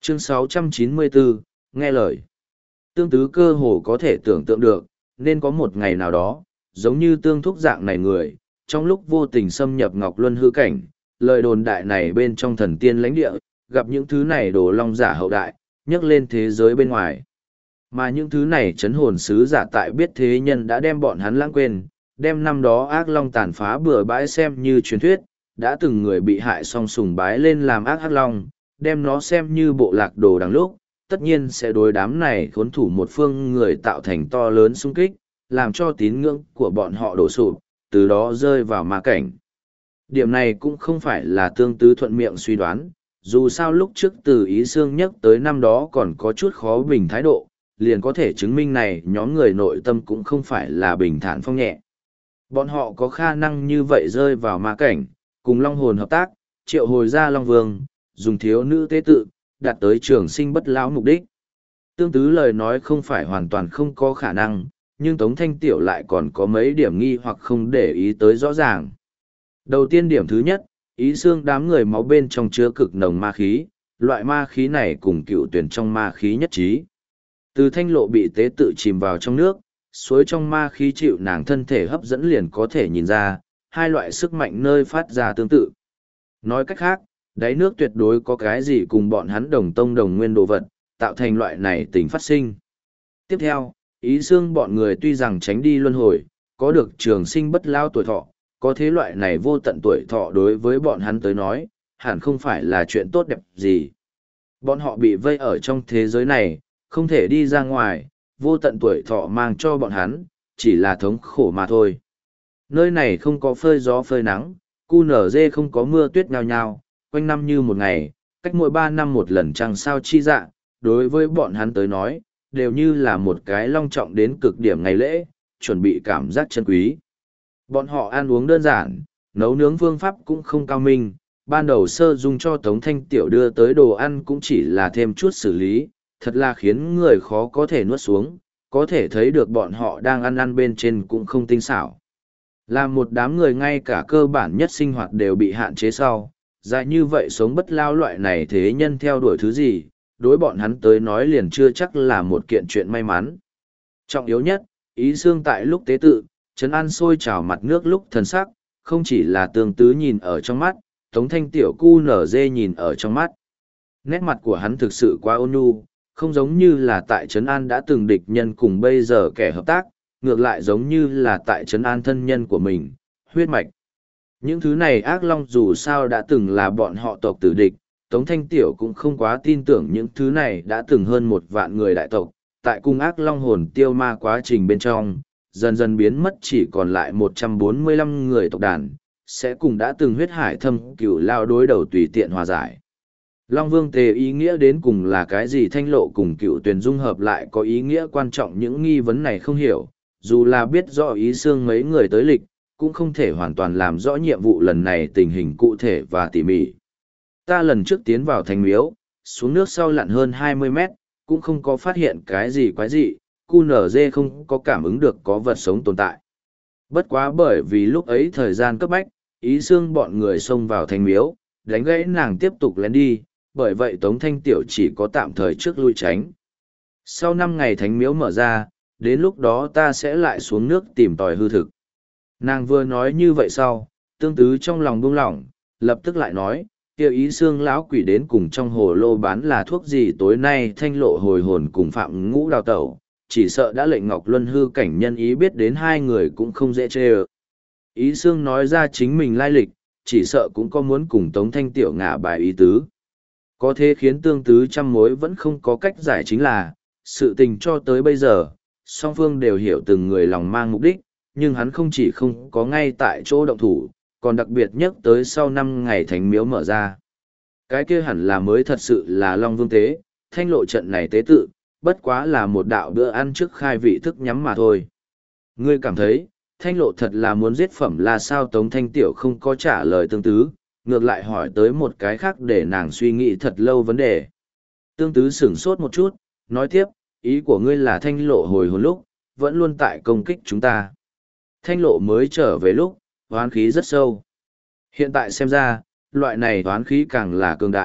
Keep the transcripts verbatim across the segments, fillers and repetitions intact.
Chương sáu trăm chín mươi bốn, nghe lời. Tương tứ cơ hồ có thể tưởng tượng được, nên có một ngày nào đó, giống như tương thúc dạng này người, trong lúc vô tình xâm nhập Ngọc Luân hư cảnh, lời đồn đại này bên trong thần tiên lãnh địa, gặp những thứ này đồ long giả hậu đại, nhấc lên thế giới bên ngoài. Mà những thứ này chấn hồn sứ giả tại biết thế nhân đã đem bọn hắn lãng quên, đem năm đó ác long tàn phá bừa bãi xem như truyền thuyết, đã từng người bị hại song sùng bái lên làm ác ác long, đem nó xem như bộ lạc đồ đằng lúc, tất nhiên sẽ đối đám này khốn thủ một phương người tạo thành to lớn xung kích, làm cho tín ngưỡng của bọn họ đổ sụp, từ đó rơi vào ma cảnh. Điểm này cũng không phải là tương tứ thuận miệng suy đoán, dù sao lúc trước từ ý xương nhắc tới năm đó còn có chút khó bình thái độ, liền có thể chứng minh này nhóm người nội tâm cũng không phải là bình thản phong nhẹ. Bọn họ có khả năng như vậy rơi vào ma cảnh, cùng long hồn hợp tác, triệu hồi ra long vương, dùng thiếu nữ tế tự, đạt tới trường sinh bất lão mục đích. Tương tứ lời nói không phải hoàn toàn không có khả năng, nhưng Tống Thanh Tiểu lại còn có mấy điểm nghi hoặc không để ý tới rõ ràng. Đầu tiên điểm thứ nhất, ý xương đám người máu bên trong chứa cực nồng ma khí, loại ma khí này cùng cựu tuyển trong ma khí nhất trí. Từ thanh lộ bị tế tự chìm vào trong nước, suối trong ma khí chịu nàng thân thể hấp dẫn liền có thể nhìn ra, hai loại sức mạnh nơi phát ra tương tự. Nói cách khác, đáy nước tuyệt đối có cái gì cùng bọn hắn đồng tông đồng nguyên đồ vật, tạo thành loại này tình phát sinh. Tiếp theo, ý xương bọn người tuy rằng tránh đi luân hồi, có được trường sinh bất lao tuổi thọ, có thế loại này vô tận tuổi thọ đối với bọn hắn tới nói, hẳn không phải là chuyện tốt đẹp gì. Bọn họ bị vây ở trong thế giới này, không thể đi ra ngoài, vô tận tuổi thọ mang cho bọn hắn, chỉ là thống khổ mà thôi. Nơi này không có phơi gió phơi nắng, cu nở dê không có mưa tuyết nhao nhao, quanh năm như một ngày, cách mỗi ba năm một lần trăng sao chi dạ, đối với bọn hắn tới nói, đều như là một cái long trọng đến cực điểm ngày lễ, chuẩn bị cảm giác chân quý. Bọn họ ăn uống đơn giản, nấu nướng phương pháp cũng không cao minh, ban đầu sơ dung cho Tống Thanh Tiểu đưa tới đồ ăn cũng chỉ là thêm chút xử lý, thật là khiến người khó có thể nuốt xuống, có thể thấy được bọn họ đang ăn ăn bên trên cũng không tinh xảo. Là một đám người ngay cả cơ bản nhất sinh hoạt đều bị hạn chế sau, dài như vậy sống bất lao loại này thế nhân theo đuổi thứ gì, đối bọn hắn tới nói liền chưa chắc là một kiện chuyện may mắn. Trọng yếu nhất, ý xương tại lúc tế tự, trấn an sôi trào mặt nước lúc thần sắc, không chỉ là tương tứ nhìn ở trong mắt, Tống Thanh Tiểu cu nở dê nhìn ở trong mắt. Nét mặt của hắn thực sự quá ôn nhu, không giống như là tại trấn an đã từng địch nhân cùng bây giờ kẻ hợp tác, ngược lại giống như là tại trấn an thân nhân của mình, huyết mạch. Những thứ này ác long dù sao đã từng là bọn họ tộc tử địch, Tống Thanh Tiểu cũng không quá tin tưởng những thứ này đã từng hơn một vạn người đại tộc, tại cung ác long hồn tiêu ma quá trình bên trong, dần dần biến mất chỉ còn lại một trăm bốn mươi lăm người tộc đàn, sẽ cùng đã từng huyết hải thâm cửu lao đối đầu tùy tiện hòa giải. Long Vương Tề ý nghĩa đến cùng là cái gì thanh lộ cùng cựu tuyển dung hợp lại có ý nghĩa quan trọng những nghi vấn này không hiểu, dù là biết rõ ý xương mấy người tới lịch, cũng không thể hoàn toàn làm rõ nhiệm vụ lần này tình hình cụ thể và tỉ mỉ. Ta lần trước tiến vào thành miếu, xuống nước sau lặn hơn hai mươi mét, cũng không có phát hiện cái gì quái dị, cu nở dê không có cảm ứng được có vật sống tồn tại. Bất quá bởi vì lúc ấy thời gian cấp bách, ý xương bọn người xông vào thành miếu, đánh gãy nàng tiếp tục lén đi, bởi vậy Tống Thanh Tiểu chỉ có tạm thời trước lui tránh. Sau năm ngày thánh miếu mở ra, đến lúc đó ta sẽ lại xuống nước tìm tòi hư thực. Nàng vừa nói như vậy sau, tương tứ trong lòng buông lỏng, lập tức lại nói, kêu ý xương lão quỷ đến cùng trong hồ lô bán là thuốc gì tối nay thanh lộ hồi hồn cùng phạm ngũ đào tẩu, chỉ sợ đã lệnh Ngọc Luân hư cảnh nhân ý biết đến hai người cũng không dễ chê ơ. Ý xương nói ra chính mình lai lịch, chỉ sợ cũng có muốn cùng Tống Thanh Tiểu ngả bài ý tứ. Có thế khiến tương tứ trăm mối vẫn không có cách giải chính là, sự tình cho tới bây giờ, song phương đều hiểu từng người lòng mang mục đích, nhưng hắn không chỉ không có ngay tại chỗ động thủ, còn đặc biệt nhất tới sau năm ngày thánh miếu mở ra. Cái kia hẳn là mới thật sự là Long Vương tế, thanh lộ trận này tế tự, bất quá là một đạo bữa ăn trước khai vị thức nhắm mà thôi. Ngươi cảm thấy, thanh lộ thật là muốn giết phẩm là sao? Tống Thanh Tiểu không có trả lời tương tứ, ngược lại hỏi tới một cái khác để nàng suy nghĩ thật lâu vấn đề. Tương tứ sửng sốt một chút, nói tiếp, ý của ngươi là thanh lộ hồi hồn lúc, vẫn luôn tại công kích chúng ta. Thanh lộ mới trở về lúc, hoán khí rất sâu. Hiện tại xem ra, loại này hoán khí càng là cường đại,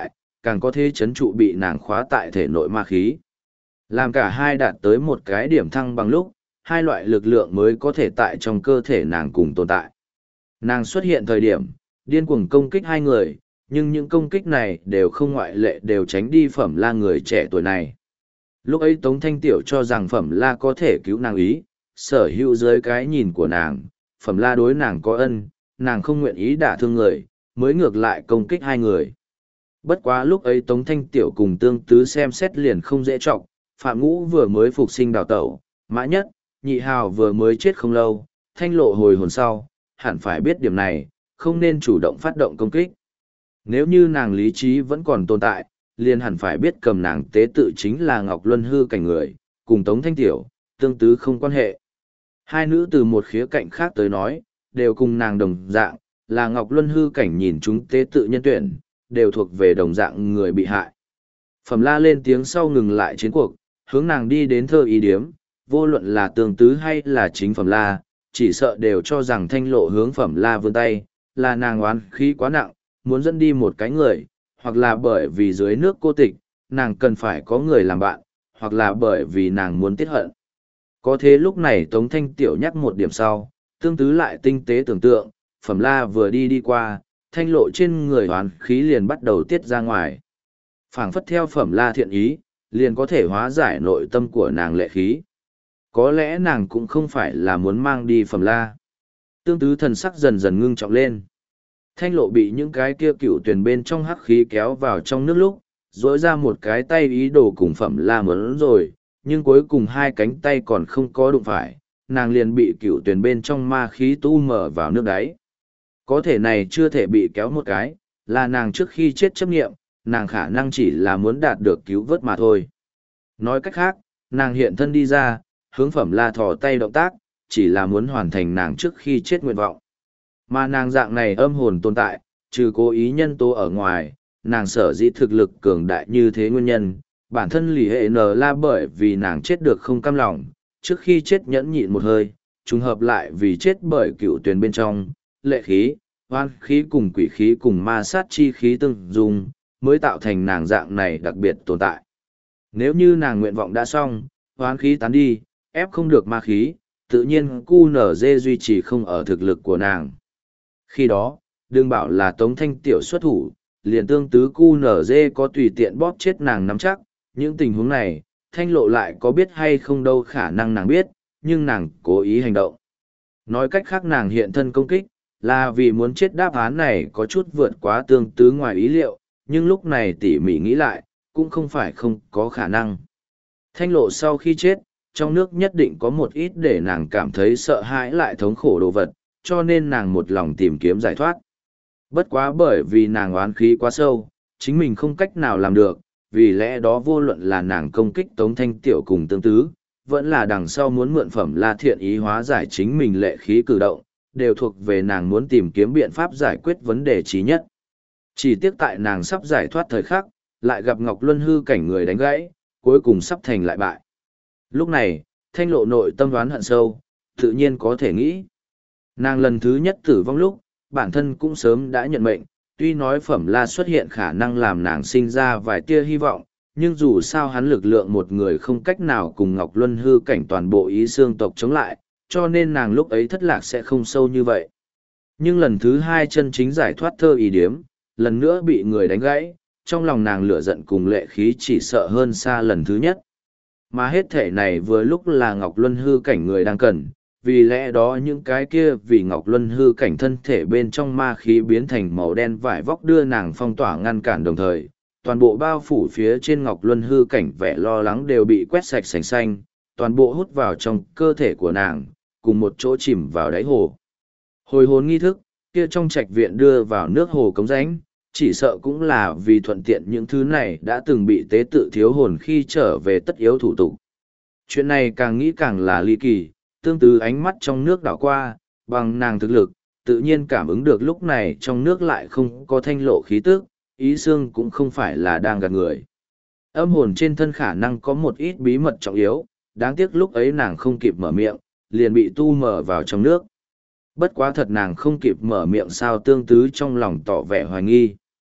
càng có thể chấn trụ bị nàng khóa tại thể nội ma khí. Làm cả hai đạt tới một cái điểm thăng bằng lúc, hai loại lực lượng mới có thể tại trong cơ thể nàng cùng tồn tại. Nàng xuất hiện thời điểm, điên cuồng công kích hai người, nhưng những công kích này đều không ngoại lệ đều tránh đi Phẩm La người trẻ tuổi này. Lúc ấy Tống Thanh Tiểu cho rằng Phẩm La có thể cứu nàng ý, sở hữu dưới cái nhìn của nàng, Phẩm La đối nàng có ân, nàng không nguyện ý đả thương người, mới ngược lại công kích hai người. Bất quá lúc ấy Tống Thanh Tiểu cùng Tương Tứ xem xét liền không dễ trọng, Phạm Ngũ vừa mới phục sinh đào tẩu, Mã Nhất, Nhị Hào vừa mới chết không lâu, Thanh Lộ hồi hồn sau, hẳn phải biết điểm này, không nên chủ động phát động công kích. Nếu như nàng lý trí vẫn còn tồn tại, liền hẳn phải biết cầm nàng tế tự chính là Ngọc Luân hư cảnh người, cùng Tống Thanh Tiểu, Tương Tứ không quan hệ. Hai nữ từ một khía cạnh khác tới nói, đều cùng nàng đồng dạng, là Ngọc Luân hư cảnh nhìn chúng tế tự nhân tuyển, đều thuộc về đồng dạng người bị hại. Phẩm La lên tiếng sau ngừng lại chiến cuộc, hướng nàng đi đến thơ ý điếm, vô luận là Tương Tứ hay là chính Phẩm La, chỉ sợ đều cho rằng Thanh Lộ hướng Phẩm La vươn tay, là nàng oán khí quá nặng, muốn dẫn đi một cái người, hoặc là bởi vì dưới nước cô tịch, nàng cần phải có người làm bạn, hoặc là bởi vì nàng muốn tiết hận. Có thế lúc này Tống Thanh Tiểu nhắc một điểm sau, Tương Tứ lại tinh tế tưởng tượng, Phẩm La vừa đi đi qua, Thanh Lộ trên người oán khí liền bắt đầu tiết ra ngoài. Phảng phất theo Phẩm La thiện ý, liền có thể hóa giải nội tâm của nàng lệ khí. Có lẽ nàng cũng không phải là muốn mang đi Phẩm La. Tương Tứ thần sắc dần dần ngưng trọng lên. Thanh Lộ bị những cái kia cựu tuyển bên trong hắc khí kéo vào trong nước lúc, rỗi ra một cái tay ý đồ cùng Phẩm La mớn rồi, nhưng cuối cùng hai cánh tay còn không có đụng phải, nàng liền bị cựu tuyển bên trong ma khí tu mở vào nước đáy. Có thể này chưa thể bị kéo một cái, là nàng trước khi chết chấp nghiệm, nàng khả năng chỉ là muốn đạt được cứu vớt mà thôi. Nói cách khác, nàng hiện thân đi ra, hướng Phẩm La thò tay động tác, chỉ là muốn hoàn thành nàng trước khi chết nguyện vọng. Mà nàng dạng này âm hồn tồn tại, trừ cố ý nhân tố ở ngoài, nàng sở dĩ thực lực cường đại như thế nguyên nhân, bản thân lì hệ nờ la bởi vì nàng chết được không cam lòng, trước khi chết nhẫn nhịn một hơi, trùng hợp lại vì chết bởi cựu tuyển bên trong, lệ khí, hoan khí cùng quỷ khí cùng ma sát chi khí tương dùng, mới tạo thành nàng dạng này đặc biệt tồn tại. Nếu như nàng nguyện vọng đã xong, hoán khí tán đi, ép không được ma khí, tự nhiên cu nở dê duy trì không ở thực lực của nàng. Khi đó, đừng bảo là Tống Thanh Tiểu xuất thủ, liền Tương Tứ cu nở dê có tùy tiện bóp chết nàng nắm chắc, những tình huống này, Thanh Lộ lại có biết hay không đâu khả năng nàng biết, nhưng nàng cố ý hành động. Nói cách khác nàng hiện thân công kích, là vì muốn chết đáp án này có chút vượt quá Tương Tứ ngoài ý liệu, nhưng lúc này tỉ mỉ nghĩ lại, cũng không phải không có khả năng. Thanh Lộ sau khi chết, trong nước nhất định có một ít để nàng cảm thấy sợ hãi lại thống khổ đồ vật, cho nên nàng một lòng tìm kiếm giải thoát. Bất quá bởi vì nàng oán khí quá sâu, chính mình không cách nào làm được, vì lẽ đó vô luận là nàng công kích Tống Thanh Tiểu cùng Tương Tứ, vẫn là đằng sau muốn mượn Phẩm La thiện ý hóa giải chính mình lệ khí cử động, đều thuộc về nàng muốn tìm kiếm biện pháp giải quyết vấn đề trí nhất. Chỉ tiếc tại nàng sắp giải thoát thời khắc, lại gặp Ngọc Luân hư cảnh người đánh gãy, cuối cùng sắp thành lại bại. Lúc này, Thanh Lộ nội tâm đoán hận sâu, tự nhiên có thể nghĩ. Nàng lần thứ nhất tử vong lúc, bản thân cũng sớm đã nhận mệnh, tuy nói Phẩm La xuất hiện khả năng làm nàng sinh ra vài tia hy vọng, nhưng dù sao hắn lực lượng một người không cách nào cùng Ngọc Luân hư cảnh toàn bộ ý xương tộc chống lại, cho nên nàng lúc ấy thất lạc sẽ không sâu như vậy. Nhưng lần thứ hai chân chính giải thoát thơ ý điếm, lần nữa bị người đánh gãy, trong lòng nàng lửa giận cùng lệ khí chỉ sợ hơn xa lần thứ nhất. Mà hết thể này vừa lúc là Ngọc Luân hư cảnh người đang cần, vì lẽ đó những cái kia vì Ngọc Luân hư cảnh thân thể bên trong ma khí biến thành màu đen vải vóc đưa nàng phong tỏa ngăn cản đồng thời, toàn bộ bao phủ phía trên Ngọc Luân hư cảnh vẻ lo lắng đều bị quét sạch sành xanh, toàn bộ hút vào trong cơ thể của nàng, cùng một chỗ chìm vào đáy hồ. Hồi hồn nghi thức, kia trong trạch viện đưa vào nước hồ cống rãnh, chỉ sợ cũng là vì thuận tiện những thứ này đã từng bị tế tự thiếu hồn khi trở về tất yếu thủ tục. Chuyện này càng nghĩ càng là ly kỳ, Tương Tứ ánh mắt trong nước đảo qua, bằng nàng thực lực, tự nhiên cảm ứng được lúc này trong nước lại không có Thanh Lộ khí tức, ý xương cũng không phải là đang gạt người. Âm hồn trên thân khả năng có một ít bí mật trọng yếu, đáng tiếc lúc ấy nàng không kịp mở miệng, liền bị tu mở vào trong nước. Bất quá thật nàng không kịp mở miệng sao Tương Tứ trong lòng tỏ vẻ hoài nghi.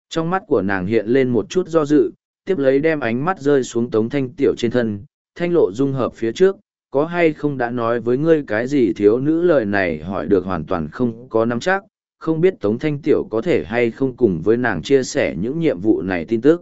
Trong mắt của nàng hiện lên một chút do dự, tiếp lấy đem ánh mắt rơi xuống Tống Thanh Tiểu trên thân, thanh lộ dung hợp phía trước, có hay không đã nói với ngươi cái gì thiếu nữ lời này hỏi được hoàn toàn không có nắm chắc, không biết Tống Thanh Tiểu có thể hay không cùng với nàng chia sẻ những nhiệm vụ này tin tức.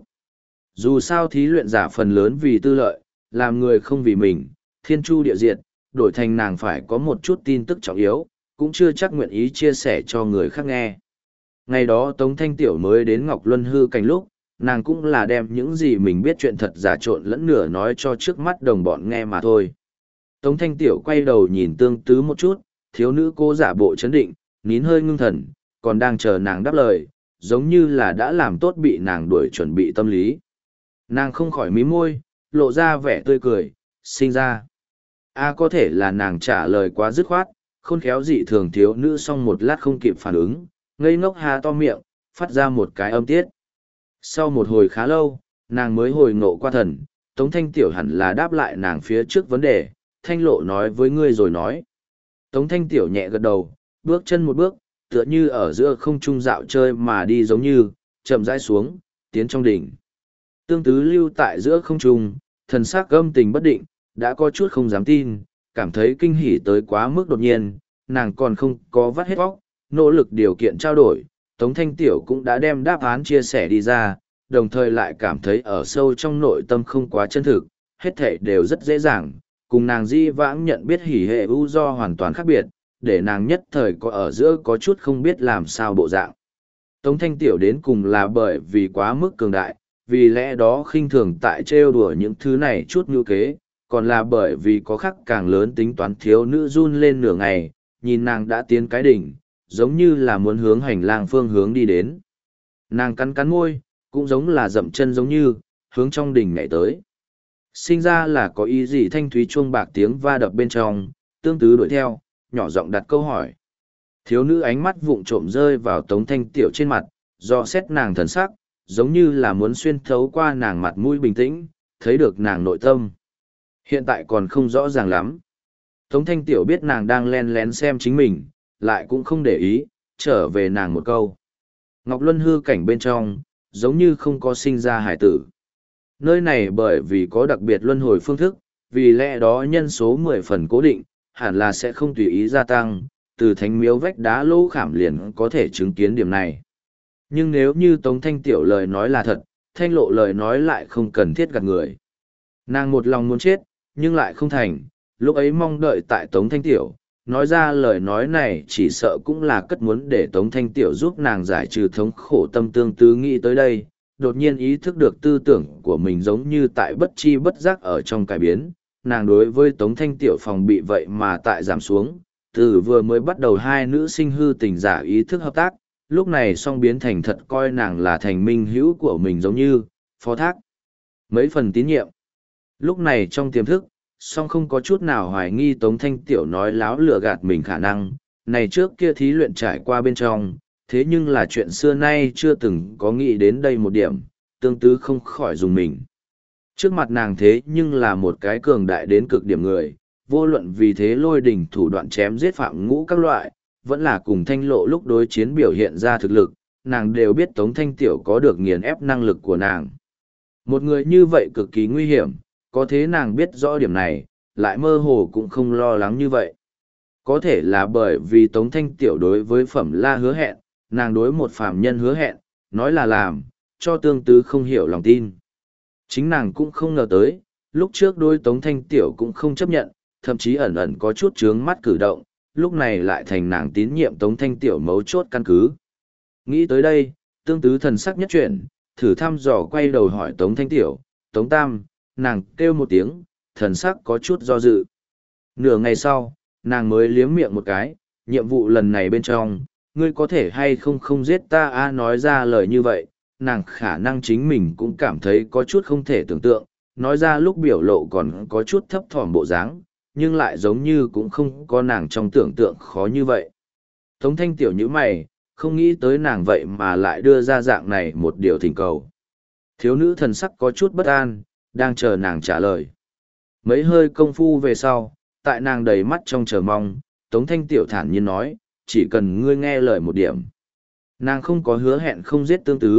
Dù sao thí luyện giả phần lớn vì tư lợi, làm người không vì mình, thiên chu địa diệt, đổi thành nàng phải có một chút tin tức trọng yếu, cũng chưa chắc nguyện ý chia sẻ cho người khác nghe. Ngày đó Tống Thanh Tiểu mới đến Ngọc Luân hư cảnh lúc, nàng cũng là đem những gì mình biết chuyện thật giả trộn lẫn nửa nói cho trước mắt đồng bọn nghe mà thôi. Tống Thanh Tiểu quay đầu nhìn Tương Tứ một chút, thiếu nữ cô giả bộ chấn định, nín hơi ngưng thần, còn đang chờ nàng đáp lời, giống như là đã làm tốt bị nàng đuổi chuẩn bị tâm lý. Nàng không khỏi mí môi, lộ ra vẻ tươi cười, sinh ra. A có thể là nàng trả lời quá dứt khoát, khôn khéo dị thường thiếu nữ xong một lát không kịp phản ứng, ngây ngốc há to miệng, phát ra một cái âm tiết. Sau một hồi khá lâu, nàng mới hồi ngộ qua thần, Tống Thanh Tiểu hẳn là đáp lại nàng phía trước vấn đề, Thanh Lộ nói với ngươi rồi nói. Tống Thanh Tiểu nhẹ gật đầu, bước chân một bước, tựa như ở giữa không trung dạo chơi mà đi giống như, chậm rãi xuống, tiến trong đỉnh. Tương Tứ lưu tại giữa không trung, thần sắc âm tình bất định, đã có chút không dám tin, cảm thấy kinh hỉ tới quá mức đột nhiên, nàng còn không có vắt hết vóc, nỗ lực điều kiện trao đổi, Tống Thanh Tiểu cũng đã đem đáp án chia sẻ đi ra, đồng thời lại cảm thấy ở sâu trong nội tâm không quá chân thực, hết thảy đều rất dễ dàng, cùng nàng di vãng nhận biết hỉ hệ ưu do hoàn toàn khác biệt, để nàng nhất thời có ở giữa có chút không biết làm sao bộ dạng. Tống Thanh Tiểu đến cùng là bởi vì quá mức cường đại, vì lẽ đó khinh thường tại trêu đùa những thứ này chút như kế, còn là bởi vì có khắc càng lớn tính toán thiếu nữ run lên nửa ngày, nhìn nàng đã tiến cái đỉnh, giống như là muốn hướng hành lang phương hướng đi đến. Nàng cắn cắn môi, cũng giống là dậm chân giống như, hướng trong đỉnh nhảy tới. Sinh ra là có ý gì thanh thúy chuông bạc tiếng va đập bên trong, Tương Tứ đuổi theo, nhỏ giọng đặt câu hỏi. Thiếu nữ ánh mắt vụng trộm rơi vào Tống Thanh Tiểu trên mặt, do xét nàng thần sắc, giống như là muốn xuyên thấu qua nàng mặt mũi bình tĩnh, thấy được nàng nội tâm. Hiện tại còn không rõ ràng lắm. Tống Thanh Tiểu biết nàng đang len lén xem chính mình, lại cũng không để ý, trở về nàng một câu. Ngọc Luân hư cảnh bên trong, giống như không có sinh ra hải tử. Nơi này bởi vì có đặc biệt luân hồi phương thức, vì lẽ đó nhân số mười phần cố định, hẳn là sẽ không tùy ý gia tăng, từ thánh miếu vách đá lỗ khảm liền có thể chứng kiến điểm này. Nhưng nếu như Tống Thanh Tiểu lời nói là thật, Thanh Lộ lời nói lại không cần thiết gạt người. Nàng một lòng muốn chết, nhưng lại không thành, lúc ấy mong đợi tại Tống Thanh Tiểu, nói ra lời nói này chỉ sợ cũng là cất muốn để Tống Thanh Tiểu giúp nàng giải trừ thống khổ tâm Tương Tứ nghĩ tới đây, đột nhiên ý thức được tư tưởng của mình giống như tại bất chi bất giác ở trong cải biến, nàng đối với Tống Thanh Tiểu phòng bị vậy mà tại giảm xuống, từ vừa mới bắt đầu hai nữ sinh hư tình giả ý thức hợp tác, lúc này song biến thành thật coi nàng là thành minh hữu của mình giống như, phó thác. Mấy phần tín nhiệm. Lúc này trong tiềm thức, song không có chút nào hoài nghi Tống Thanh Tiểu nói láo lừa gạt mình khả năng, này trước kia thí luyện trải qua bên trong, thế nhưng là chuyện xưa nay chưa từng có nghĩ đến đây một điểm, Tương Tứ không khỏi dùng mình. Trước mặt nàng thế nhưng là một cái cường đại đến cực điểm người, vô luận vì thế lôi đỉnh thủ đoạn chém giết phạm ngũ các loại, vẫn là cùng Thanh Lộ lúc đối chiến biểu hiện ra thực lực, nàng đều biết Tống Thanh Tiểu có được nghiền ép năng lực của nàng. Một người như vậy cực kỳ nguy hiểm, có thế nàng biết rõ điểm này, lại mơ hồ cũng không lo lắng như vậy. Có thể là bởi vì Tống Thanh Tiểu đối với Phẩm La hứa hẹn, nàng đối một phàm nhân hứa hẹn, nói là làm, cho Tương Tứ không hiểu lòng tin. Chính nàng cũng không ngờ tới, lúc trước đôi Tống Thanh Tiểu cũng không chấp nhận, thậm chí ẩn ẩn có chút chướng mắt cử động, lúc này lại thành nàng tín nhiệm Tống Thanh Tiểu mấu chốt căn cứ. Nghĩ tới đây, Tương Tứ thần sắc nhất chuyển, thử thăm dò quay đầu hỏi Tống Thanh Tiểu, Tống Tam, nàng kêu một tiếng, thần sắc có chút do dự. Nửa ngày sau, nàng mới liếm miệng một cái, nhiệm vụ lần này bên trong, ngươi có thể hay không không giết ta a nói ra lời như vậy, nàng khả năng chính mình cũng cảm thấy có chút không thể tưởng tượng, nói ra lúc biểu lộ còn có chút thấp thỏm bộ dáng, nhưng lại giống như cũng không có nàng trong tưởng tượng khó như vậy. Tống Thanh Tiểu như mày, không nghĩ tới nàng vậy mà lại đưa ra dạng này một điều thỉnh cầu. Thiếu nữ thần sắc có chút bất an, đang chờ nàng trả lời. Mấy hơi công phu về sau, tại nàng đầy mắt trong chờ mong, Tống Thanh Tiểu thản nhiên nói, chỉ cần ngươi nghe lời một điểm. Nàng không có hứa hẹn không giết Tương Tứ,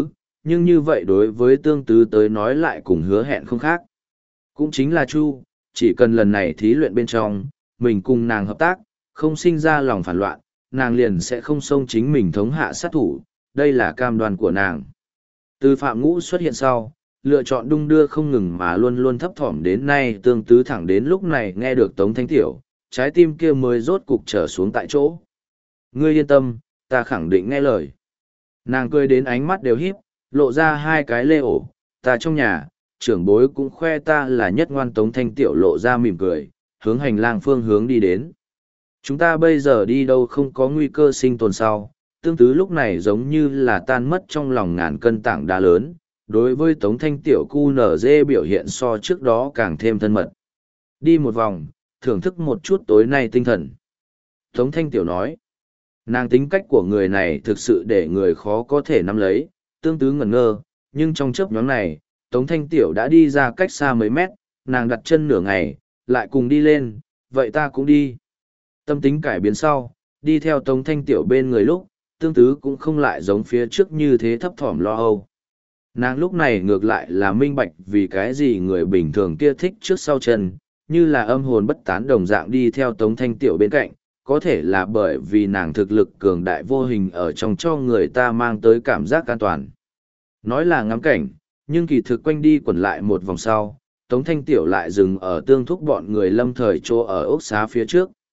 nhưng như vậy đối với tương tứ tới nói lại cùng hứa hẹn không khác. Cũng chính là Chu, chỉ cần lần này thí luyện bên trong, mình cùng nàng hợp tác, không sinh ra lòng phản loạn, nàng liền sẽ không xông chính mình thống hạ sát thủ, đây là cam đoan của nàng. Từ Phạm Ngũ xuất hiện sau, lựa chọn đung đưa không ngừng mà luôn luôn thấp thỏm đến nay tương tứ thẳng đến lúc này nghe được Tống Thanh Tiểu, trái tim kia mới rốt cục trở xuống tại chỗ. Ngươi yên tâm, ta khẳng định nghe lời. Nàng cười đến ánh mắt đều híp, lộ ra hai cái lê ổ, ta trong nhà, trưởng bối cũng khoe ta là nhất ngoan. Tống Thanh Tiểu lộ ra mỉm cười, hướng hành lang phương hướng đi đến. Chúng ta bây giờ đi đâu không có nguy cơ sinh tồn sau, tương tứ lúc này giống như là tan mất trong lòng ngàn cân tảng đá lớn, đối với Tống Thanh Tiểu cu nở dê biểu hiện so trước đó càng thêm thân mật. Đi một vòng, thưởng thức một chút tối nay tinh thần. Tống Thanh Tiểu nói, nàng tính cách của người này thực sự để người khó có thể nắm lấy, tương tứ ngẩn ngơ, nhưng trong chớp nhoáng này, Tống Thanh Tiểu đã đi ra cách xa mấy mét, nàng đặt chân nửa ngày, lại cùng đi lên, vậy ta cũng đi. Tâm tính cải biến sau, đi theo Tống Thanh Tiểu bên người lúc, tương tứ cũng không lại giống phía trước như thế thấp thỏm lo âu. Nàng lúc này ngược lại là minh bạch vì cái gì người bình thường kia thích trước sau chân, như là âm hồn bất tán đồng dạng đi theo Tống Thanh Tiểu bên cạnh, có thể là bởi vì nàng thực lực cường đại vô hình ở trong cho người ta mang tới cảm giác an toàn. Nói là ngắm cảnh, nhưng kỳ thực quanh đi quẩn lại một vòng sau, Tống Thanh Tiểu lại dừng ở tương thúc bọn người lâm thời chỗ ở ốc xá phía trước.